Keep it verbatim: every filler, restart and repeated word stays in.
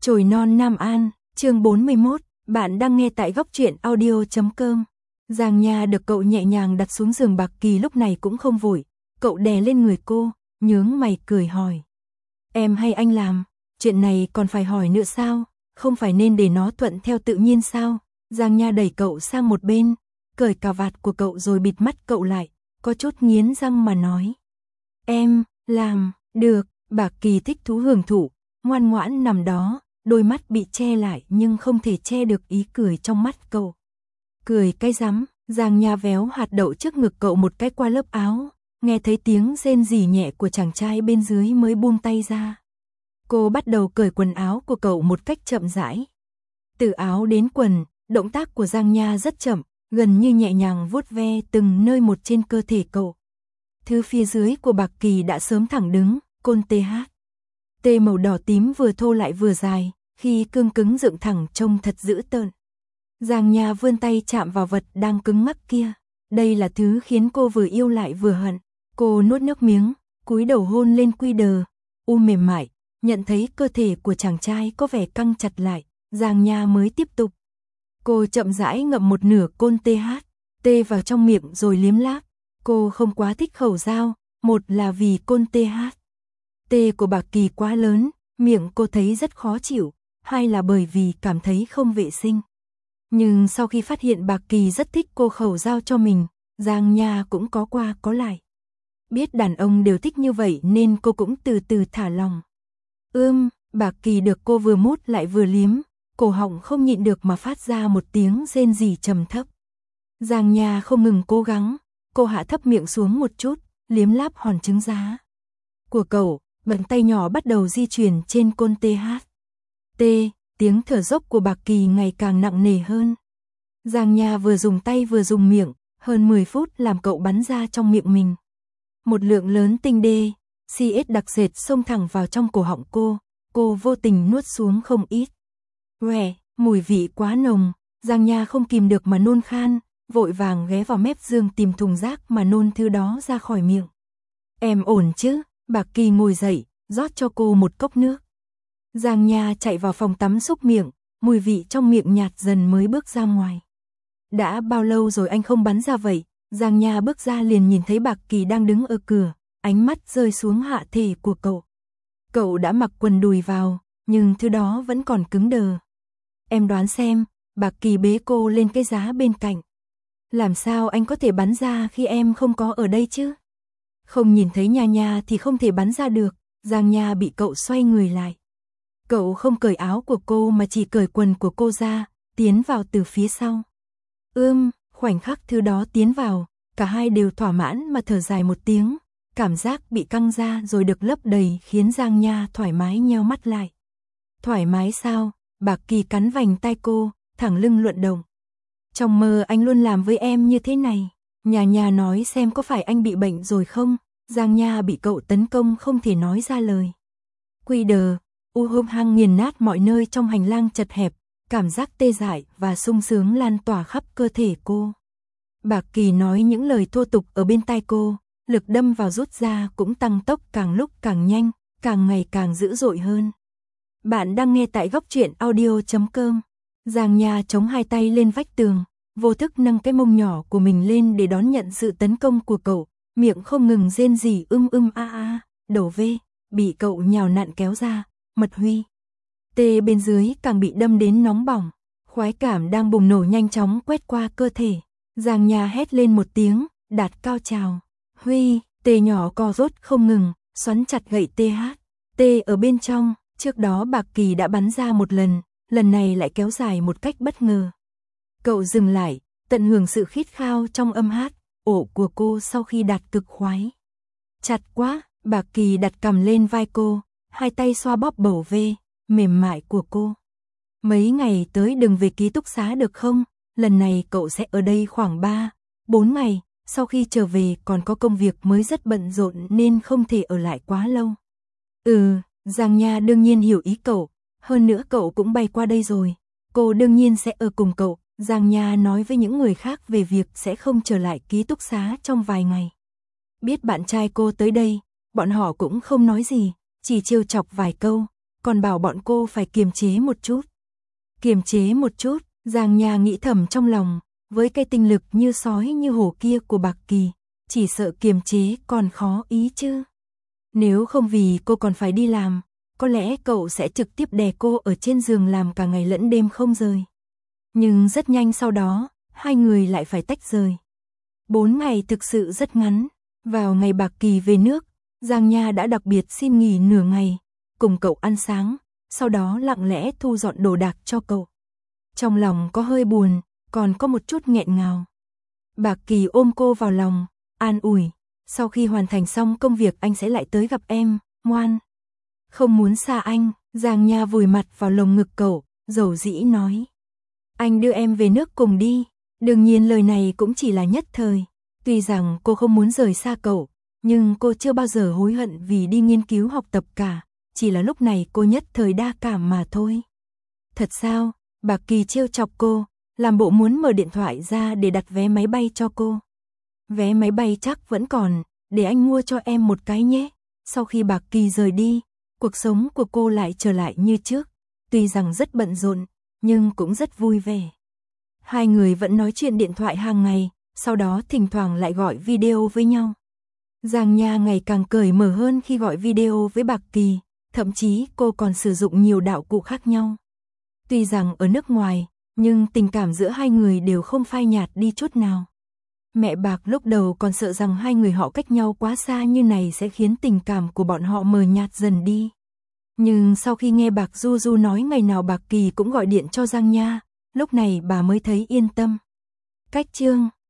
Chồi non Nam An, chương bốn mươi mốt, bạn đang nghe tại góc truyện audio chấm com. Giang Nha được cậu nhẹ nhàng đặt xuống giường. Bạc Kỳ lúc này cũng không vội, cậu đè lên người cô, nhướng mày cười hỏi. Em hay anh làm, chuyện này còn phải hỏi nữa sao, không phải nên để nó thuận theo tự nhiên sao? Giang Nha đẩy cậu sang một bên, cởi cà vạt của cậu rồi bịt mắt cậu lại, có chút nghiến răng mà nói. Em, làm, được. Bạc Kỳ thích thú hưởng thụ, ngoan ngoãn nằm đó, đôi mắt bị che lại nhưng không thể che được ý cười trong mắt cậu. Cười cái rắm, Giang Nha véo hạt đậu trước ngực cậu một cái qua lớp áo, nghe thấy tiếng rên rỉ nhẹ của chàng trai bên dưới mới buông tay ra. Cô bắt đầu cởi quần áo của cậu một cách chậm rãi. Từ áo đến quần, động tác của Giang Nha rất chậm, gần như nhẹ nhàng vuốt ve từng nơi một trên cơ thể cậu. Thứ phía dưới của Bạc Kỳ đã sớm thẳng đứng, côn tê hát. Tê màu đỏ tím vừa thô lại vừa dài, khi cương cứng dựng thẳng trông thật dữ tợn. Giang Nha vươn tay chạm vào vật đang cứng ngắc kia. Đây là thứ khiến cô vừa yêu lại vừa hận. Cô nuốt nước miếng, cúi đầu hôn lên quy đờ, u mềm mại, nhận thấy cơ thể của chàng trai có vẻ căng chặt lại, Giang Nha mới tiếp tục. Cô chậm rãi ngậm một nửa côn tê hát, tê vào trong miệng rồi liếm láp. Cô không quá thích khẩu dao, một là vì côn tê hát. Tê của Bạc Kỳ quá lớn, miệng cô thấy rất khó chịu, hai là bởi vì cảm thấy không vệ sinh. Nhưng sau khi phát hiện Bạc Kỳ rất thích cô khẩu dao cho mình, Giang Nha cũng có qua có lại. Biết đàn ông đều thích như vậy nên cô cũng từ từ thả lòng. Ưm, Bạc Kỳ được cô vừa mút lại vừa liếm, cổ họng không nhịn được mà phát ra một tiếng rên rỉ trầm thấp. Giang Nha không ngừng cố gắng, cô hạ thấp miệng xuống một chút, liếm láp hòn trứng giá của cậu, bàn tay nhỏ bắt đầu di chuyển trên côn tê hát. Tê, tiếng thở dốc của Bạc Kỳ ngày càng nặng nề hơn. Giang Nha vừa dùng tay vừa dùng miệng, hơn mười phút làm cậu bắn ra trong miệng mình. Một lượng lớn tinh đê, xê ét đặc sệt xông thẳng vào trong cổ họng cô, cô vô tình nuốt xuống không ít. Uè, mùi vị quá nồng, Giang Nha không kìm được mà nôn khan, vội vàng ghé vào mép giường tìm thùng rác mà nôn thứ đó ra khỏi miệng. Em ổn chứ? Bạc Kỳ ngồi dậy, rót cho cô một cốc nước. Giang Nha chạy vào phòng tắm xúc miệng, mùi vị trong miệng nhạt dần mới bước ra ngoài. Đã bao lâu rồi anh không bắn ra vậy? Giang Nha bước ra liền nhìn thấy Bạc Kỳ đang đứng ở cửa, ánh mắt rơi xuống hạ thể của cậu. Cậu đã mặc quần đùi vào, nhưng thứ đó vẫn còn cứng đờ. Em đoán xem, Bạc Kỳ bế cô lên cái giá bên cạnh. Làm sao anh có thể bắn ra khi em không có ở đây chứ? Không nhìn thấy Nha Nha thì không thể bắn ra được, Giang Nha bị cậu xoay người lại. Cậu không cởi áo của cô mà chỉ cởi quần của cô ra, tiến vào từ phía sau. Ưm, khoảnh khắc thứ đó tiến vào, cả hai đều thỏa mãn mà thở dài một tiếng, cảm giác bị căng ra rồi được lấp đầy khiến Giang Nha thoải mái nheo mắt lại. Thoải mái sao? Bạc Kỳ cắn vành tai cô, thẳng lưng luận động. Trong mơ anh luôn làm với em như thế này. Nha Nha nói xem có phải anh bị bệnh rồi không? Giang Nha bị cậu tấn công không thể nói ra lời. Quy đờ, u hung hăng nghiền nát mọi nơi trong hành lang chật hẹp, cảm giác tê dại và sung sướng lan tỏa khắp cơ thể cô. Bạc Kỳ nói những lời thô tục ở bên tai cô, lực đâm vào rút ra cũng tăng tốc càng lúc càng nhanh, càng ngày càng dữ dội hơn. Bạn đang nghe tại góc truyện audio chấm com. Giang Nha chống hai tay lên vách tường, vô thức nâng cái mông nhỏ của mình lên để đón nhận sự tấn công của cậu, miệng không ngừng rên rỉ ưm ưm a a, đầu vê, bị cậu nhào nặn kéo ra, mật huy. Tê bên dưới càng bị đâm đến nóng bỏng, khoái cảm đang bùng nổ nhanh chóng quét qua cơ thể. Giang Nha hét lên một tiếng, đạt cao trào. Huy, tê nhỏ co rốt không ngừng, xoắn chặt gậy tê hát. Tê ở bên trong, trước đó Bạc Kỳ đã bắn ra một lần, lần này lại kéo dài một cách bất ngờ. Cậu dừng lại, tận hưởng sự khít khao trong âm hát, ổ của cô sau khi đạt cực khoái. Chặt quá, Bạc Kỳ đặt cằm lên vai cô, hai tay xoa bóp bầu vê, mềm mại của cô. Mấy ngày tới đừng về ký túc xá được không? Lần này cậu sẽ ở đây khoảng ba, bốn ngày, sau khi trở về còn có công việc mới rất bận rộn nên không thể ở lại quá lâu. Ừ, Giang Nha đương nhiên hiểu ý cậu, hơn nữa cậu cũng bay qua đây rồi. Cô đương nhiên sẽ ở cùng cậu, Giang Nha nói với những người khác về việc sẽ không trở lại ký túc xá trong vài ngày. Biết bạn trai cô tới đây, bọn họ cũng không nói gì, chỉ trêu chọc vài câu, còn bảo bọn cô phải kiềm chế một chút. Kiềm chế một chút, Giang Nha nghĩ thầm trong lòng, với cái tinh lực như sói như hổ kia của Bạc Kỳ, chỉ sợ kiềm chế còn khó ý chứ. Nếu không vì cô còn phải đi làm, có lẽ cậu sẽ trực tiếp đè cô ở trên giường làm cả ngày lẫn đêm không rời. Nhưng rất nhanh sau đó, hai người lại phải tách rời. Bốn ngày thực sự rất ngắn. Vào ngày Bạc Kỳ về nước, Giang Nha đã đặc biệt xin nghỉ nửa ngày, cùng cậu ăn sáng, sau đó lặng lẽ thu dọn đồ đạc cho cậu. Trong lòng có hơi buồn, còn có một chút nghẹn ngào. Bạc Kỳ ôm cô vào lòng, an ủi, sau khi hoàn thành xong công việc anh sẽ lại tới gặp em, ngoan. Không muốn xa anh, Giang Nha vùi mặt vào lồng ngực cậu, dầu dĩ nói. Anh đưa em về nước cùng đi, đương nhiên lời này cũng chỉ là nhất thời. Tuy rằng cô không muốn rời xa cậu, nhưng cô chưa bao giờ hối hận vì đi nghiên cứu học tập cả, chỉ là lúc này cô nhất thời đa cảm mà thôi. Thật sao? Bạc Kỳ trêu chọc cô, làm bộ muốn mở điện thoại ra để đặt vé máy bay cho cô. Vé máy bay chắc vẫn còn, để anh mua cho em một cái nhé. Sau khi Bạc Kỳ rời đi, cuộc sống của cô lại trở lại như trước, tuy rằng rất bận rộn, nhưng cũng rất vui vẻ. Hai người vẫn nói chuyện điện thoại hàng ngày, sau đó thỉnh thoảng lại gọi video với nhau. Giang Nha ngày càng cởi mở hơn khi gọi video với Bạc Kỳ, thậm chí cô còn sử dụng nhiều đạo cụ khác nhau. Tuy rằng ở nước ngoài, nhưng tình cảm giữa hai người đều không phai nhạt đi chút nào. Mẹ Bạc lúc đầu còn sợ rằng hai người họ cách nhau quá xa như này sẽ khiến tình cảm của bọn họ mờ nhạt dần đi. Nhưng sau khi nghe Bạc Du Du nói ngày nào Bạc Kỳ cũng gọi điện cho Giang Nha, lúc này bà mới thấy yên tâm. Cách chương